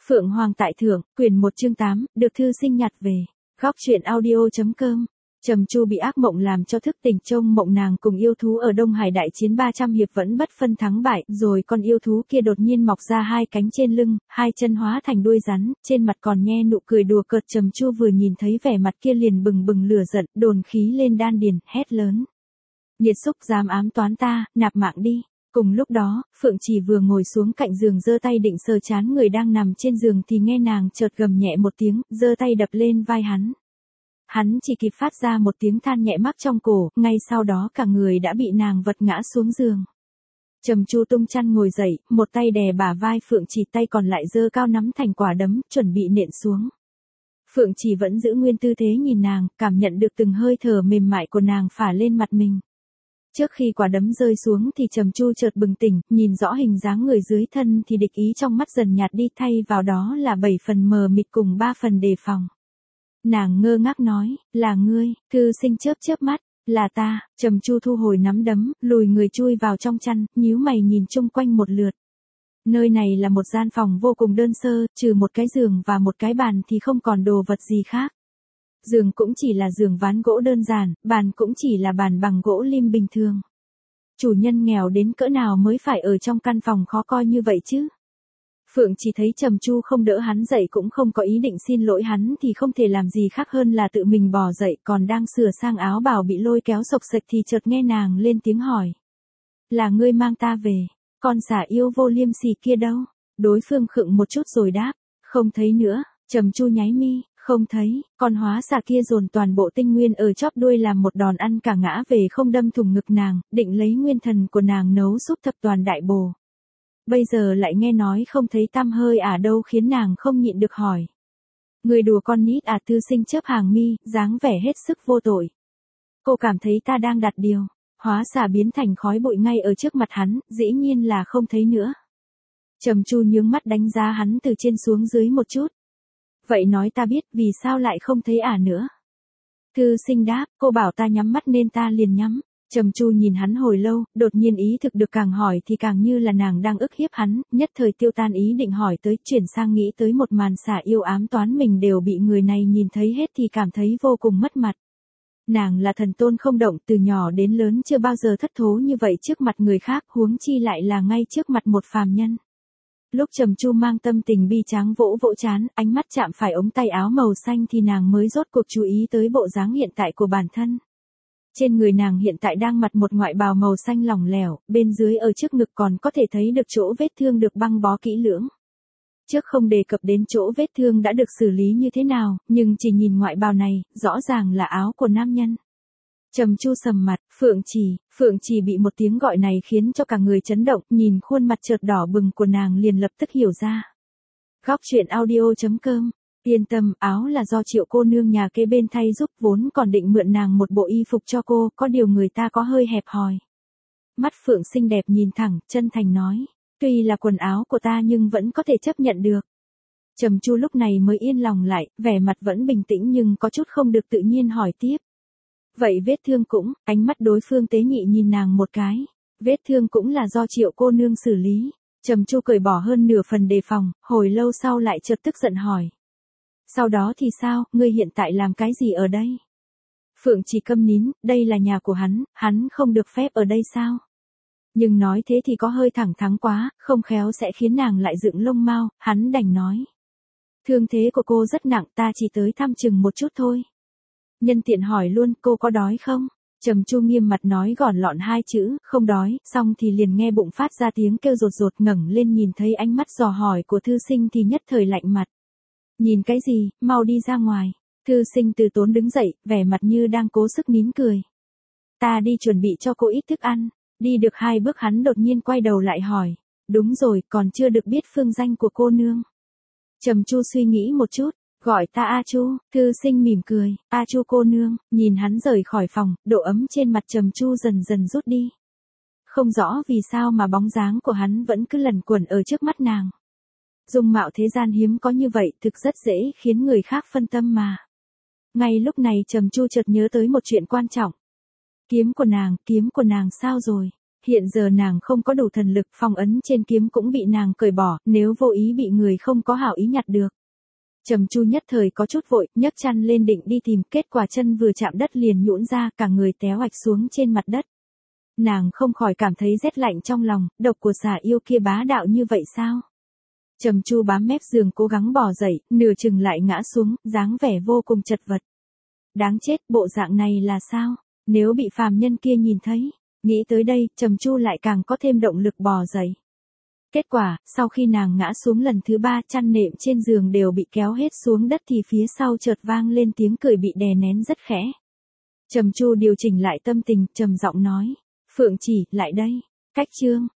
Phượng Hoàng tại thượng, quyển 1 chương 8, được thư sinh nhặt về. Góc truyện audio.com. Trầm Chu bị ác mộng làm cho thức tỉnh, trông mộng nàng cùng yêu thú ở Đông Hải đại chiến 300 hiệp vẫn bất phân thắng bại, rồi con yêu thú kia đột nhiên mọc ra hai cánh trên lưng, hai chân hóa thành đuôi rắn, trên mặt còn nhe nụ cười đùa cợt. Trầm Chu vừa nhìn thấy vẻ mặt kia liền bừng bừng lửa giận, đồn khí lên đan điền, hét lớn: "Nghiệt xúc dám ám toán ta, nạp mạng đi!" Cùng lúc đó, Phượng Chỉ vừa ngồi xuống cạnh giường giơ tay định sờ trán người đang nằm trên giường thì nghe nàng chợt gầm nhẹ một tiếng, giơ tay đập lên vai hắn. Hắn chỉ kịp phát ra một tiếng than nhẹ mắc trong cổ, ngay sau đó cả người đã bị nàng vật ngã xuống giường. Trầm Chu tung chăn ngồi dậy, một tay đè bả vai Phượng Chỉ, tay còn lại giơ cao nắm thành quả đấm, chuẩn bị nện xuống. Phượng Chỉ vẫn giữ nguyên tư thế nhìn nàng, cảm nhận được từng hơi thở mềm mại của nàng phả lên mặt mình. Trước khi quả đấm rơi xuống thì Trầm Chu chợt bừng tỉnh, nhìn rõ hình dáng người dưới thân thì địch ý trong mắt dần nhạt đi, thay vào đó là 7 phần mờ mịt cùng 3 phần đề phòng. Nàng ngơ ngác nói: "Là ngươi?" Thư sinh chớp chớp mắt: "Là ta." Trầm Chu thu hồi nắm đấm, lùi người chui vào trong chăn, nhíu mày nhìn chung quanh một lượt. Nơi này là một gian phòng vô cùng đơn sơ, trừ một cái giường và một cái bàn thì không còn đồ vật gì khác. Giường cũng chỉ là giường ván gỗ đơn giản, bàn cũng chỉ là bàn bằng gỗ lim bình thường. Chủ nhân nghèo đến cỡ nào mới phải ở trong căn phòng khó coi như vậy chứ? Phượng chỉ thấy Trầm Chu không đỡ hắn dậy cũng không có ý định xin lỗi hắn thì không thể làm gì khác hơn là tự mình bò dậy, còn đang sửa sang áo bào bị lôi kéo xộc xệch thì chợt nghe nàng lên tiếng hỏi: "Là ngươi mang ta về, con xà yêu vô liêm sỉ kia đâu?" Đối phương khựng một chút rồi đáp: "Không thấy nữa." Trầm Chu nháy mi: "Không thấy." Con hóa xà kia dồn toàn bộ tinh nguyên ở chóp đuôi làm một đòn ăn cả ngã về không, đâm thủng ngực nàng, định lấy nguyên thần của nàng nấu súp thập toàn đại bổ. Bây giờ lại nghe nói không thấy tăm hơi đâu, khiến nàng không nhịn được hỏi: "Người đùa con nít à?" Thư sinh chớp hàng mi, dáng vẻ hết sức vô tội: "Cô cảm thấy ta đang đặt điều." Hóa xà biến thành khói bụi ngay ở trước mặt hắn, dĩ nhiên là không thấy nữa. Trầm Chu nhướng mắt đánh giá hắn từ trên xuống dưới một chút: "Vậy nói ta biết, vì sao lại không thấy nữa?" Thư sinh đáp: "Cô bảo ta nhắm mắt nên ta liền nhắm." Trầm Chu nhìn hắn hồi lâu, đột nhiên ý thức được càng hỏi thì càng như là nàng đang ức hiếp hắn, nhất thời tiêu tan ý định hỏi tới, chuyển sang nghĩ tới một màn xà yêu ám toán mình đều bị người này nhìn thấy hết thì cảm thấy vô cùng mất mặt. Nàng là thần tôn không động, từ nhỏ đến lớn chưa bao giờ thất thố như vậy trước mặt người khác, huống chi lại là ngay trước mặt một phàm nhân. Lúc Trầm Chu mang tâm tình bi tráng vỗ vỗ trán, ánh mắt chạm phải ống tay áo màu xanh thì nàng mới rốt cuộc chú ý tới bộ dáng hiện tại của bản thân. Trên người nàng hiện tại đang mặc một ngoại bào màu xanh lỏng lẻo, bên dưới ở trước ngực còn có thể thấy được chỗ vết thương được băng bó kỹ lưỡng. Trước không đề cập đến chỗ vết thương đã được xử lý như thế nào, nhưng chỉ nhìn ngoại bào này, rõ ràng là áo của nam nhân. Trầm Chu sầm mặt: Phượng Chỉ bị một tiếng gọi này khiến cho cả người chấn động, nhìn khuôn mặt chợt đỏ bừng của nàng liền lập tức hiểu ra. Góc truyện audio.com. Yên tâm, áo là do Triệu cô nương nhà kế bên thay giúp, vốn còn định mượn nàng một bộ y phục cho cô, có điều người ta có hơi hẹp hòi. Mắt Phượng xinh đẹp nhìn thẳng, chân thành nói: "Tuy là quần áo của ta nhưng vẫn có thể chấp nhận được." Trầm Chu lúc này mới yên lòng lại, vẻ mặt vẫn bình tĩnh nhưng có chút không được tự nhiên hỏi tiếp: "Vậy vết thương cũng?" Ánh mắt đối phương tế nhị nhìn nàng một cái: "Vết thương cũng là do Triệu cô nương xử lý." Trầm Chu cởi bỏ hơn nửa phần đề phòng, hồi lâu sau lại chợt tức giận hỏi: "Sau đó thì sao, ngươi hiện tại làm cái gì ở đây?" Phượng chỉ câm nín, đây là nhà của hắn không được phép ở đây sao? Nhưng nói thế thì có hơi thẳng thắn quá, không khéo sẽ khiến nàng lại dựng lông mao, hắn đành nói: "Thương thế của cô rất nặng, ta chỉ tới thăm chừng một chút thôi." Nhân tiện hỏi luôn: "Cô có đói không?" Trầm Chu nghiêm mặt nói gọn lọn hai chữ: "Không đói." Xong thì liền nghe bụng phát ra tiếng kêu rột rột, ngẩng lên nhìn thấy ánh mắt dò hỏi của thư sinh thì nhất thời lạnh mặt: "Nhìn cái gì, mau đi ra ngoài." Thư sinh từ tốn đứng dậy, vẻ mặt như đang cố sức nín cười: "Ta đi chuẩn bị cho cô ít thức ăn." Đi được 2 bước hắn đột nhiên quay đầu lại hỏi: "Đúng rồi, còn chưa được biết phương danh của cô nương." Trầm Chu suy nghĩ một chút: "Gọi ta A Chu." Thư sinh mỉm cười: "A Chu cô nương." Nhìn hắn rời khỏi phòng, độ ấm trên mặt Trầm Chu dần dần rút đi. Không rõ vì sao mà bóng dáng của hắn vẫn cứ lẩn quẩn ở trước mắt nàng. Dung mạo thế gian hiếm có như vậy, thực rất dễ khiến người khác phân tâm mà. Ngay lúc này Trầm Chu chợt nhớ tới một chuyện quan trọng. Kiếm của nàng sao rồi? hiện giờ nàng không có đủ thần lực, phong ấn trên kiếm cũng bị nàng cởi bỏ, nếu vô ý bị người không có hảo ý nhặt được. Trầm Chu nhất thời có chút vội, nhấc chăn lên định đi tìm, kết quả chân vừa chạm đất liền nhũn ra, cả người té oạch xuống trên mặt đất. Nàng không khỏi cảm thấy rét lạnh trong lòng, độc của xà yêu kia bá đạo như vậy sao? Trầm Chu bám mép giường cố gắng bò dậy, nửa chừng lại ngã xuống, dáng vẻ vô cùng chật vật. Đáng chết, bộ dạng này là sao? Nếu bị phàm nhân kia nhìn thấy, nghĩ tới đây, Trầm Chu lại càng có thêm động lực bò dậy. Kết quả, sau khi nàng ngã xuống lần thứ 3, chăn nệm trên giường đều bị kéo hết xuống đất thì phía sau chợt vang lên tiếng cười bị đè nén rất khẽ. Trầm Chu điều chỉnh lại tâm tình, trầm giọng nói, Phượng Chỉ, lại đây. Cách chương